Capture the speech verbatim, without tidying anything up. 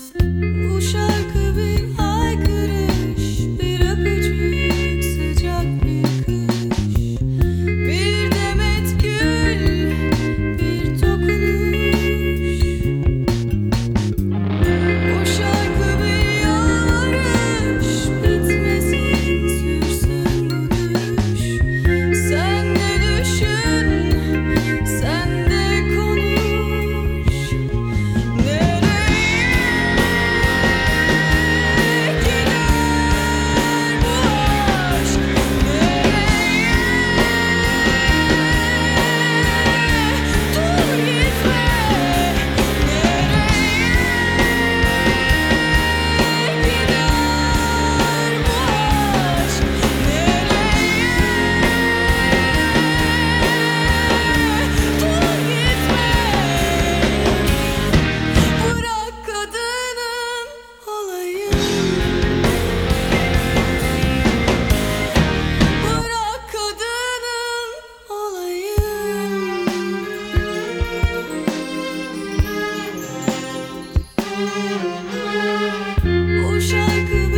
Bu şarkı bir haykırış, bir öpücük, sıcak bir kış, bir demet gül, bir dokunuş. Bu şarkı bir yarış, bitmesin, sürsün bu düş. Sen de düşün, sen de konuş. Nereye gider bu aşk? Nereye? Dur gitme. Nereye gider bu aşk? Nereye? Dur gitme. Bırak kadının olayım. Bırak kadının olayım. Bu şarkı